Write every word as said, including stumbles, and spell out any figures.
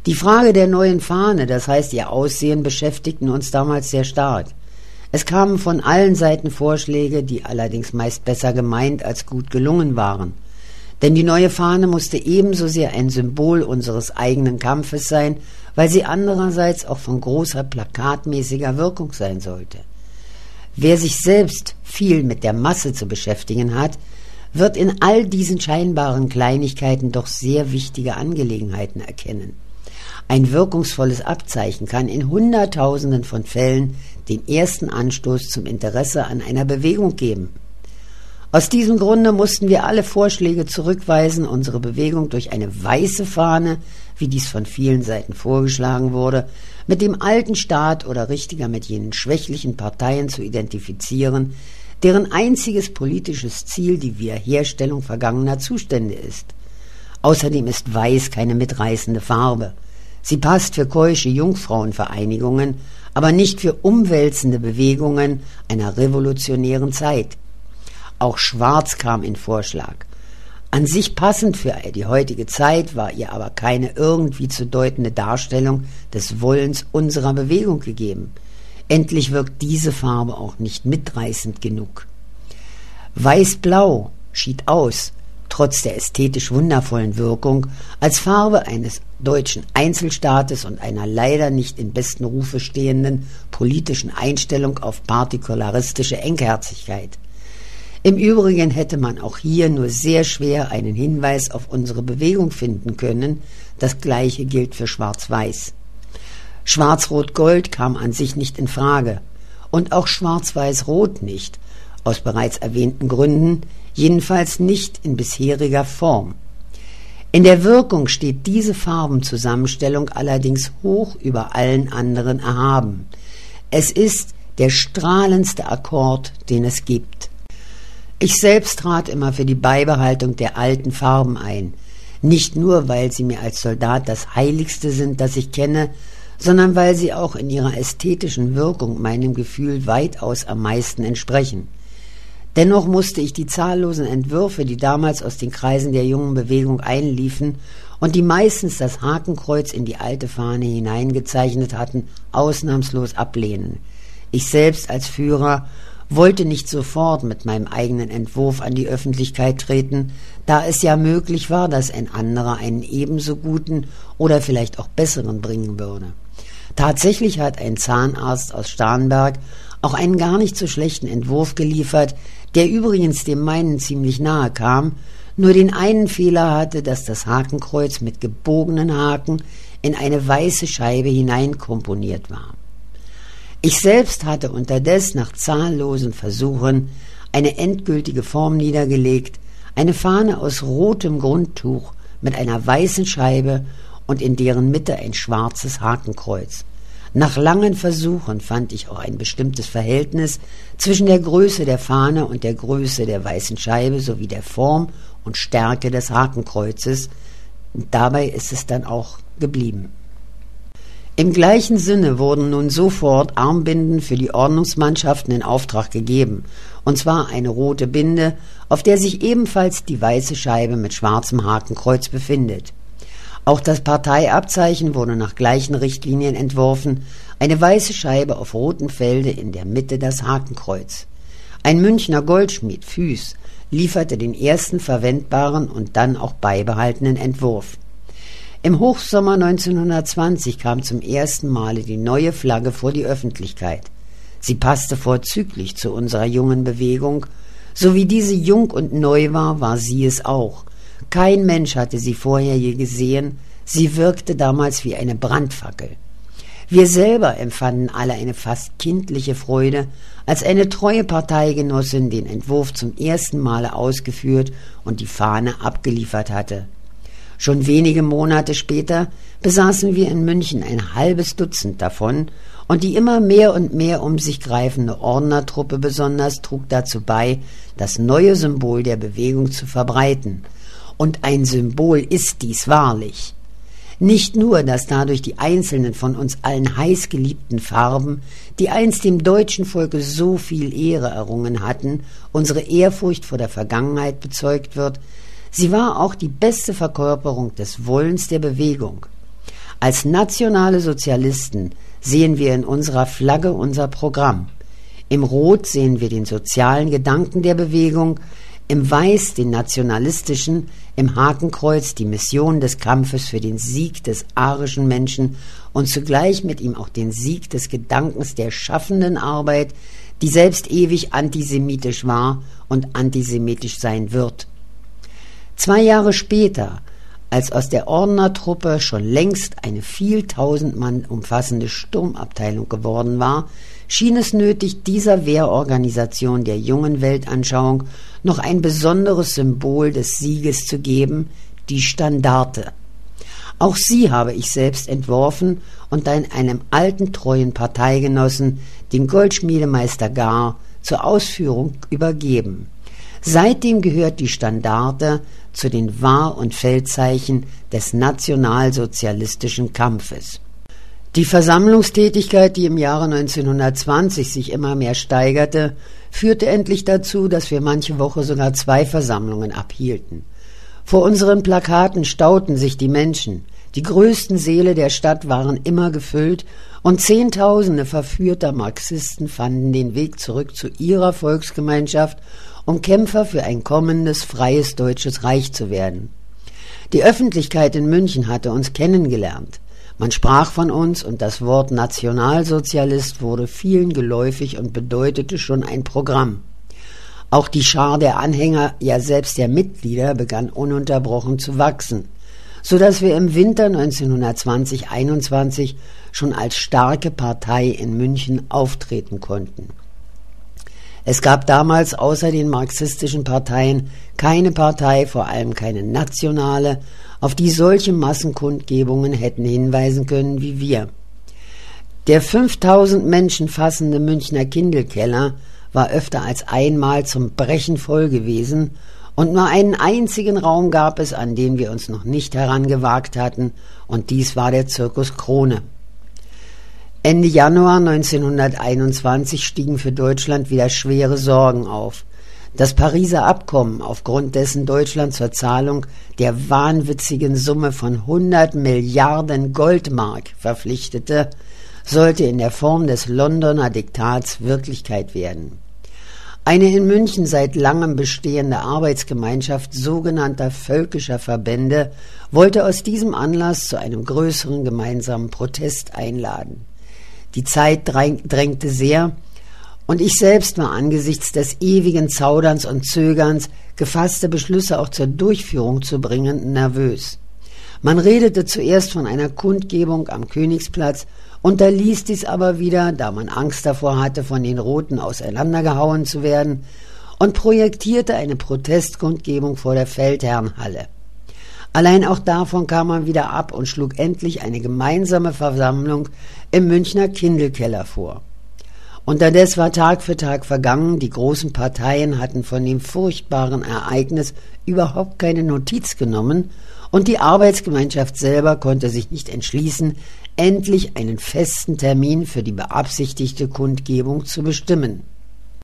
Die Frage der neuen Fahne, das heißt ihr Aussehen, beschäftigten uns damals sehr stark. Es kamen von allen Seiten Vorschläge, die allerdings meist besser gemeint als gut gelungen waren. Denn die neue Fahne musste ebenso sehr ein Symbol unseres eigenen Kampfes sein, weil sie andererseits auch von großer plakatmäßiger Wirkung sein sollte. Wer sich selbst viel mit der Masse zu beschäftigen hat, wird in all diesen scheinbaren Kleinigkeiten doch sehr wichtige Angelegenheiten erkennen. Ein wirkungsvolles Abzeichen kann in Hunderttausenden von Fällen den ersten Anstoß zum Interesse an einer Bewegung geben. Aus diesem Grunde mussten wir alle Vorschläge zurückweisen, unsere Bewegung durch eine weiße Fahne, wie dies von vielen Seiten vorgeschlagen wurde, mit dem alten Staat oder richtiger mit jenen schwächlichen Parteien zu identifizieren, deren einziges politisches Ziel die Wiederherstellung vergangener Zustände ist. Außerdem ist Weiß keine mitreißende Farbe. Sie passt für keusche Jungfrauenvereinigungen, aber nicht für umwälzende Bewegungen einer revolutionären Zeit. Auch Schwarz kam in Vorschlag. An sich passend für die heutige Zeit, war ihr aber keine irgendwie zu deutende Darstellung des Wollens unserer Bewegung gegeben. Endlich wirkt diese Farbe auch nicht mitreißend genug. Weiß-Blau schied aus, trotz der ästhetisch wundervollen Wirkung, als Farbe eines deutschen Einzelstaates und einer leider nicht in besten Rufe stehenden politischen Einstellung auf partikularistische Engherzigkeit. Im Übrigen hätte man auch hier nur sehr schwer einen Hinweis auf unsere Bewegung finden können, das Gleiche gilt für Schwarz-Weiß. Schwarz-Rot-Gold kam an sich nicht in Frage und auch Schwarz-Weiß-Rot nicht, aus bereits erwähnten Gründen, jedenfalls nicht in bisheriger Form. In der Wirkung steht diese Farbenzusammenstellung allerdings hoch über allen anderen erhaben. Es ist der strahlendste Akkord, den es gibt. Ich selbst trat immer für die Beibehaltung der alten Farben ein, nicht nur, weil sie mir als Soldat das Heiligste sind, das ich kenne, sondern weil sie auch in ihrer ästhetischen Wirkung meinem Gefühl weitaus am meisten entsprechen. Dennoch musste ich die zahllosen Entwürfe, die damals aus den Kreisen der jungen Bewegung einliefen und die meistens das Hakenkreuz in die alte Fahne hineingezeichnet hatten, ausnahmslos ablehnen. Ich selbst als Führer wollte nicht sofort mit meinem eigenen Entwurf an die Öffentlichkeit treten, da es ja möglich war, dass ein anderer einen ebenso guten oder vielleicht auch besseren bringen würde. Tatsächlich hat ein Zahnarzt aus Starnberg auch einen gar nicht so schlechten Entwurf geliefert, der übrigens dem meinen ziemlich nahe kam, nur den einen Fehler hatte, dass das Hakenkreuz mit gebogenen Haken in eine weiße Scheibe hineinkomponiert war. Ich selbst hatte unterdessen nach zahllosen Versuchen eine endgültige Form niedergelegt, eine Fahne aus rotem Grundtuch mit einer weißen Scheibe und in deren Mitte ein schwarzes Hakenkreuz. Nach langen Versuchen fand ich auch ein bestimmtes Verhältnis zwischen der Größe der Fahne und der Größe der weißen Scheibe sowie der Form und Stärke des Hakenkreuzes. Und dabei ist es dann auch geblieben. Im gleichen Sinne wurden nun sofort Armbinden für die Ordnungsmannschaften in Auftrag gegeben, und zwar eine rote Binde, auf der sich ebenfalls die weiße Scheibe mit schwarzem Hakenkreuz befindet. Auch das Parteiabzeichen wurde nach gleichen Richtlinien entworfen, eine weiße Scheibe auf rotem Felde, in der Mitte das Hakenkreuz. Ein Münchner Goldschmied, Füß, lieferte den ersten verwendbaren und dann auch beibehaltenen Entwurf. Im Hochsommer neunzehnhundertzwanzig kam zum ersten Male die neue Flagge vor die Öffentlichkeit. Sie passte vorzüglich zu unserer jungen Bewegung. So wie diese jung und neu war, war sie es auch. Kein Mensch hatte sie vorher je gesehen. Sie wirkte damals wie eine Brandfackel. Wir selber empfanden alle eine fast kindliche Freude, als eine treue Parteigenossin den Entwurf zum ersten Male ausgeführt und die Fahne abgeliefert hatte. Schon wenige Monate später besaßen wir in München ein halbes Dutzend davon, und die immer mehr und mehr um sich greifende Ordnertruppe besonders trug dazu bei, das neue Symbol der Bewegung zu verbreiten. Und ein Symbol ist dies wahrlich. Nicht nur, dass dadurch die einzelnen von uns allen heiß geliebten Farben, die einst dem deutschen Volke so viel Ehre errungen hatten, unsere Ehrfurcht vor der Vergangenheit bezeugt wird, sie war auch die beste Verkörperung des Wollens der Bewegung. Als nationale Sozialisten sehen wir in unserer Flagge unser Programm. Im Rot sehen wir den sozialen Gedanken der Bewegung, im Weiß den nationalistischen, im Hakenkreuz die Mission des Kampfes für den Sieg des arischen Menschen und zugleich mit ihm auch den Sieg des Gedankens der schaffenden Arbeit, die selbst ewig antisemitisch war und antisemitisch sein wird. Zwei Jahre später, als aus der Ordnertruppe schon längst eine viel tausend Mann umfassende Sturmabteilung geworden war, schien es nötig, dieser Wehrorganisation der jungen Weltanschauung noch ein besonderes Symbol des Sieges zu geben, die Standarte. Auch sie habe ich selbst entworfen und in einem alten treuen Parteigenossen, dem Goldschmiedemeister Gar, zur Ausführung übergeben. Seitdem gehört die Standarte zu den Wahr- und Feldzeichen des nationalsozialistischen Kampfes. Die Versammlungstätigkeit, die im Jahre neunzehnhundertzwanzig sich immer mehr steigerte, führte endlich dazu, dass wir manche Woche sogar zwei Versammlungen abhielten. Vor unseren Plakaten stauten sich die Menschen, die größten Säle der Stadt waren immer gefüllt und Zehntausende verführter Marxisten fanden den Weg zurück zu ihrer Volksgemeinschaft, um Kämpfer für ein kommendes, freies deutsches Reich zu werden. Die Öffentlichkeit in München hatte uns kennengelernt. Man sprach von uns und das Wort Nationalsozialist wurde vielen geläufig und bedeutete schon ein Programm. Auch die Schar der Anhänger, ja selbst der Mitglieder, begann ununterbrochen zu wachsen, so dass wir im Winter neunzehnhundertzwanzig einundzwanzig schon als starke Partei in München auftreten konnten. Es gab damals außer den marxistischen Parteien keine Partei, vor allem keine nationale, auf die solche Massenkundgebungen hätten hinweisen können wie wir. Der fünftausend Menschen fassende Münchner Kindelkeller war öfter als einmal zum Brechen voll gewesen und nur einen einzigen Raum gab es, an den wir uns noch nicht herangewagt hatten, und dies war der Zirkus Krone. Ende Januar neunzehnhunderteinundzwanzig stiegen für Deutschland wieder schwere Sorgen auf. Das Pariser Abkommen, aufgrund dessen Deutschland zur Zahlung der wahnwitzigen Summe von hundert Milliarden Goldmark verpflichtete, sollte in der Form des Londoner Diktats Wirklichkeit werden. Eine in München seit langem bestehende Arbeitsgemeinschaft sogenannter völkischer Verbände wollte aus diesem Anlass zu einem größeren gemeinsamen Protest einladen. Die Zeit drängte sehr, und ich selbst war angesichts des ewigen Zauderns und Zögerns, gefasste Beschlüsse auch zur Durchführung zu bringen, nervös. Man redete zuerst von einer Kundgebung am Königsplatz, unterließ dies aber wieder, da man Angst davor hatte, von den Roten auseinandergehauen zu werden, und projektierte eine Protestkundgebung vor der Feldherrnhalle. Allein auch davon kam man wieder ab und schlug endlich eine gemeinsame Versammlung im Münchner Kindelkeller vor. Unterdessen war Tag für Tag vergangen, die großen Parteien hatten von dem furchtbaren Ereignis überhaupt keine Notiz genommen und die Arbeitsgemeinschaft selber konnte sich nicht entschließen, endlich einen festen Termin für die beabsichtigte Kundgebung zu bestimmen.